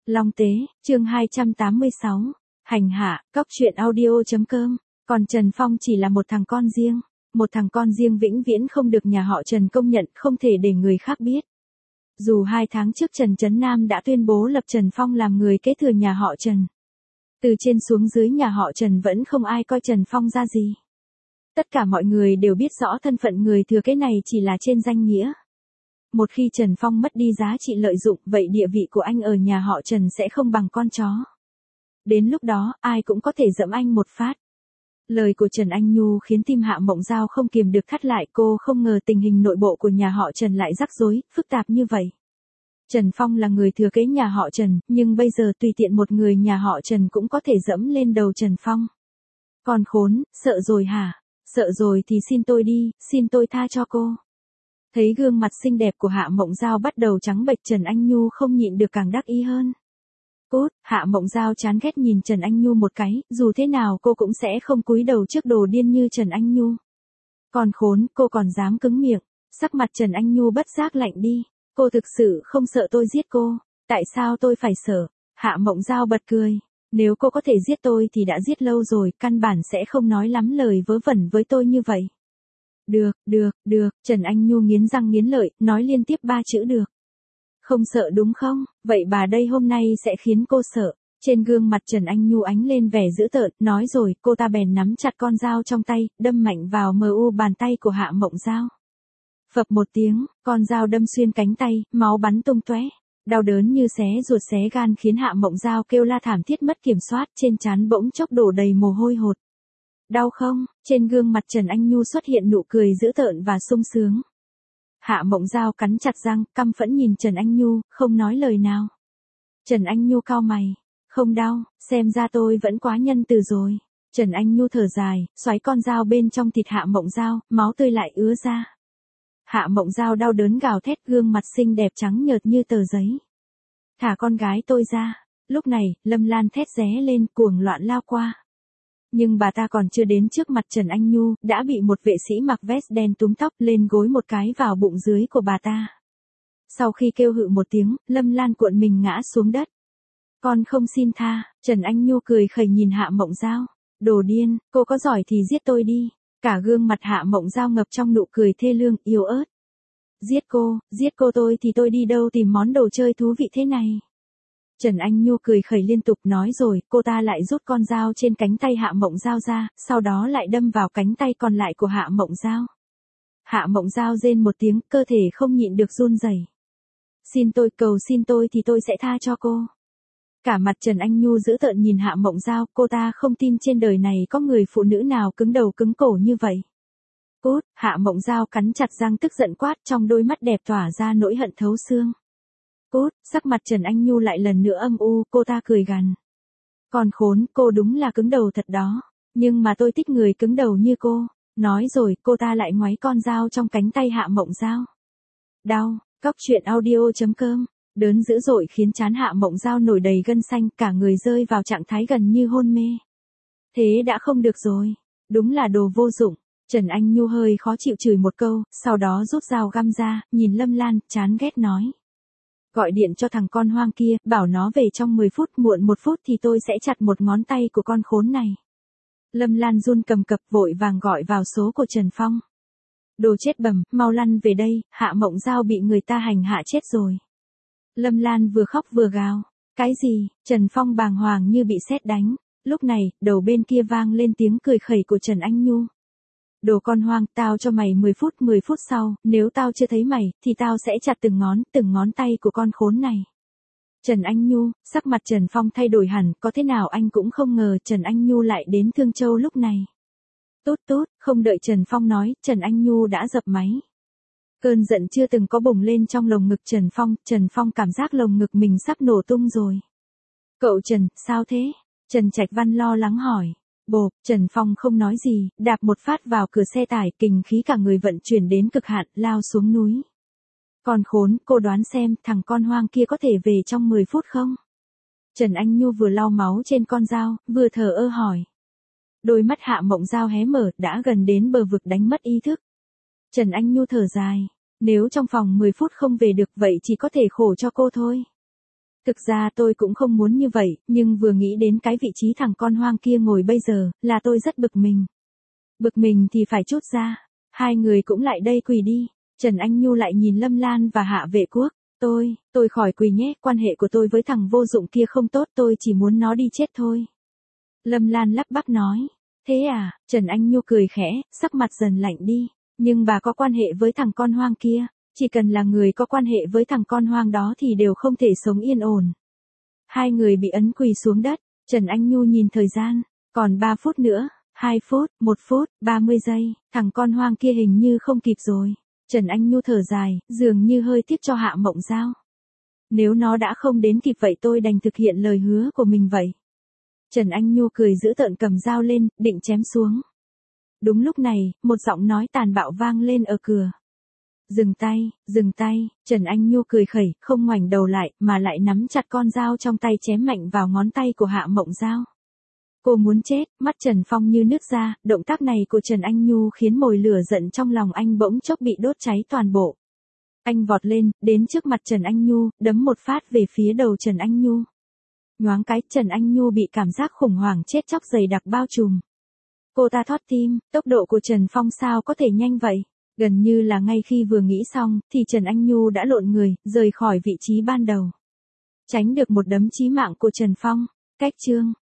Long Tế, chương 286. Hành hạ, cóc truyện audio.com. Còn Trần Phong chỉ là một thằng con riêng. Một thằng con riêng vĩnh viễn không được nhà họ Trần công nhận, không thể để người khác biết. Dù 2 tháng trước Trần Trấn Nam đã tuyên bố lập Trần Phong làm người kế thừa nhà họ Trần. Từ trên xuống dưới nhà họ Trần vẫn không ai coi Trần Phong ra gì. Tất cả mọi người đều biết rõ thân phận người thừa kế này chỉ là trên danh nghĩa. Một khi Trần Phong mất đi giá trị lợi dụng, vậy địa vị của anh ở nhà họ Trần sẽ không bằng con chó. Đến lúc đó, ai cũng có thể giẫm anh một phát. Lời của Trần Anh Nhu khiến tim Hạ Mộng Giao không kiềm được thắt lại, cô không ngờ tình hình nội bộ của nhà họ Trần lại rắc rối, phức tạp như vậy. Trần Phong là người thừa kế nhà họ Trần, nhưng bây giờ tùy tiện một người nhà họ Trần cũng có thể giẫm lên đầu Trần Phong. Con khốn, sợ rồi hả? Sợ rồi thì xin tôi đi, xin tôi tha cho cô. Thấy gương mặt xinh đẹp của Hạ Mộng Giao bắt đầu trắng bệch, Trần Anh Nhu không nhịn được càng đắc ý hơn. Cút, Hạ Mộng Giao chán ghét nhìn Trần Anh Nhu một cái, dù thế nào cô cũng sẽ không cúi đầu trước đồ điên như Trần Anh Nhu. Còn khốn, cô còn dám cứng miệng. Sắc mặt Trần Anh Nhu bất giác lạnh đi. Cô thực sự không sợ tôi giết cô. Tại sao tôi phải sợ? Hạ Mộng Giao bật cười. Nếu cô có thể giết tôi thì đã giết lâu rồi, căn bản sẽ không nói lắm lời vớ vẩn với tôi như vậy. Được, Trần Anh Nhu nghiến răng nghiến lợi, nói liên tiếp 3 chữ được. Không sợ đúng không? Vậy bà đây hôm nay sẽ khiến cô sợ. Trên gương mặt Trần Anh Nhu ánh lên vẻ dữ tợn, nói rồi, cô ta bèn nắm chặt con dao trong tay, đâm mạnh vào bàn tay của Hạ Mộng Giao. Phập một tiếng, con dao đâm xuyên cánh tay, máu bắn tung tóe. Đau đớn như xé ruột xé gan khiến Hạ Mộng Giao kêu la thảm thiết mất kiểm soát, trên trán bỗng chốc đổ đầy mồ hôi hột. Đau không? Trên gương mặt Trần Anh Nhu xuất hiện nụ cười dữ tợn và sung sướng. Hạ Mộng Giao cắn chặt răng, căm phẫn nhìn Trần Anh Nhu, không nói lời nào. Trần Anh Nhu cau mày. Không đau, xem ra tôi vẫn quá nhân từ rồi. Trần Anh Nhu thở dài, xoáy con dao bên trong thịt Hạ Mộng Giao, máu tươi lại ứa ra. Hạ Mộng Giao đau đớn gào thét, gương mặt xinh đẹp trắng nhợt như tờ giấy. Thả con gái tôi ra. Lúc này, Lâm Lan thét ré lên, cuồng loạn lao qua. Nhưng bà ta còn chưa đến trước mặt Trần Anh Nhu, đã bị một vệ sĩ mặc vest đen túm tóc lên gối một cái vào bụng dưới của bà ta. Sau khi kêu hự một tiếng, Lâm Lan cuộn mình ngã xuống đất. Con không xin tha, Trần Anh Nhu cười khẩy nhìn Hạ Mộng Giao. Đồ điên, cô có giỏi thì giết tôi đi. Cả gương mặt Hạ Mộng Giao ngập trong nụ cười thê lương, yếu ớt. Giết cô tôi thì tôi đi đâu tìm món đồ chơi thú vị thế này. Trần Anh Nhu cười khẩy liên tục, nói rồi, cô ta lại rút con dao trên cánh tay Hạ Mộng Giao ra, sau đó lại đâm vào cánh tay còn lại của Hạ Mộng Giao. Hạ Mộng Giao rên một tiếng, cơ thể không nhịn được run rẩy. Xin tôi, cầu xin tôi thì tôi sẽ tha cho cô. Cả mặt Trần Anh Nhu dữ tợn nhìn Hạ Mộng Giao, cô ta không tin trên đời này có người phụ nữ nào cứng đầu cứng cổ như vậy. Cút, Hạ Mộng Giao cắn chặt răng tức giận quát, trong đôi mắt đẹp tỏa ra nỗi hận thấu xương. Cút, sắc mặt Trần Anh Nhu lại lần nữa âm u, cô ta cười gằn. Còn khốn, cô đúng là cứng đầu thật đó. Nhưng mà tôi thích người cứng đầu như cô. Nói rồi, cô ta lại ngoáy con dao trong cánh tay Hạ Mộng Giao. Đau, cóc truyện audio.com. Đớn dữ dội khiến trán Hạ Mộng Giao nổi đầy gân xanh, cả người rơi vào trạng thái gần như hôn mê. Thế đã không được rồi. Đúng là đồ vô dụng. Trần Anh Nhu hơi khó chịu chửi một câu, sau đó rút dao găm ra, nhìn Lâm Lan, chán ghét nói. Gọi điện cho thằng con hoang kia, bảo nó về trong 10 phút, muộn 1 phút thì tôi sẽ chặt một ngón tay của con khốn này. Lâm Lan run cầm cập vội vàng gọi vào số của Trần Phong. Đồ chết bầm, mau lăn về đây, Hạ Mộng Giao bị người ta hành hạ chết rồi. Lâm Lan vừa khóc vừa gào. Cái gì? Trần Phong bàng hoàng như bị sét đánh. Lúc này, đầu bên kia vang lên tiếng cười khẩy của Trần Anh Nhu. Đồ con hoang, tao cho mày 10 phút sau, nếu tao chưa thấy mày, thì tao sẽ chặt từng ngón tay của con khốn này. Trần Anh Nhu, sắc mặt Trần Phong thay đổi hẳn, có thế nào anh cũng không ngờ Trần Anh Nhu lại đến Thương Châu lúc này. Tốt, không đợi Trần Phong nói, Trần Anh Nhu đã dập máy. Cơn giận chưa từng có bùng lên trong lồng ngực Trần Phong cảm giác lồng ngực mình sắp nổ tung rồi. Cậu Trần, sao thế? Trần Trạch Văn lo lắng hỏi. Bộp, Trần Phong không nói gì, đạp một phát vào cửa xe tải, kình khí cả người vận chuyển đến cực hạn, lao xuống núi. Còn khốn, cô đoán xem, thằng con hoang kia có thể về trong 10 phút không? Trần Anh Nhu vừa lau máu trên con dao, vừa thờ ơ hỏi. Đôi mắt Hạ Mộng Giao hé mở, đã gần đến bờ vực đánh mất ý thức. Trần Anh Nhu thở dài. Nếu trong vòng 10 phút không về được vậy chỉ có thể khổ cho cô thôi. Thực ra tôi cũng không muốn như vậy, nhưng vừa nghĩ đến cái vị trí thằng con hoang kia ngồi bây giờ, là tôi rất bực mình. Bực mình thì phải trút ra. Hai người cũng lại đây quỳ đi. Trần Anh Nhu lại nhìn Lâm Lan và Hạ Vệ Quốc. Tôi khỏi quỳ nhé, quan hệ của tôi với thằng vô dụng kia không tốt, tôi chỉ muốn nó đi chết thôi. Lâm Lan lắp bắp nói. Thế à, Trần Anh Nhu cười khẽ, sắc mặt dần lạnh đi. Nhưng bà có quan hệ với thằng con hoang kia, chỉ cần là người có quan hệ với thằng con hoang đó thì đều không thể sống yên ổn. Hai người bị ấn quỳ xuống đất, Trần Anh Nhu nhìn thời gian, còn 3 phút nữa, 2 phút, 1 phút, 30 giây, thằng con hoang kia hình như không kịp rồi. Trần Anh Nhu thở dài, dường như hơi tiếc cho Hạ Mộng Giao. Nếu nó đã không đến kịp vậy tôi đành thực hiện lời hứa của mình vậy. Trần Anh Nhu cười dữ tợn cầm dao lên, định chém xuống. Đúng lúc này, một giọng nói tàn bạo vang lên ở cửa. Dừng tay, Trần Anh Nhu cười khẩy, không ngoảnh đầu lại, mà lại nắm chặt con dao trong tay chém mạnh vào ngón tay của Hạ Mộng Giao. Cô muốn chết, mắt Trần Phong như nứt ra, động tác này của Trần Anh Nhu khiến mồi lửa giận trong lòng anh bỗng chốc bị đốt cháy toàn bộ. Anh vọt lên, đến trước mặt Trần Anh Nhu, đấm một phát về phía đầu Trần Anh Nhu. Nhoáng cái, Trần Anh Nhu bị cảm giác khủng hoảng chết chóc dày đặc bao trùm. Cô ta thót tim, tốc độ của Trần Phong sao có thể nhanh vậy? Gần như là ngay khi vừa nghĩ xong, thì Trần Anh Nhu đã lộn người, rời khỏi vị trí ban đầu. Tránh được một đấm chí mạng của Trần Phong. Cách chương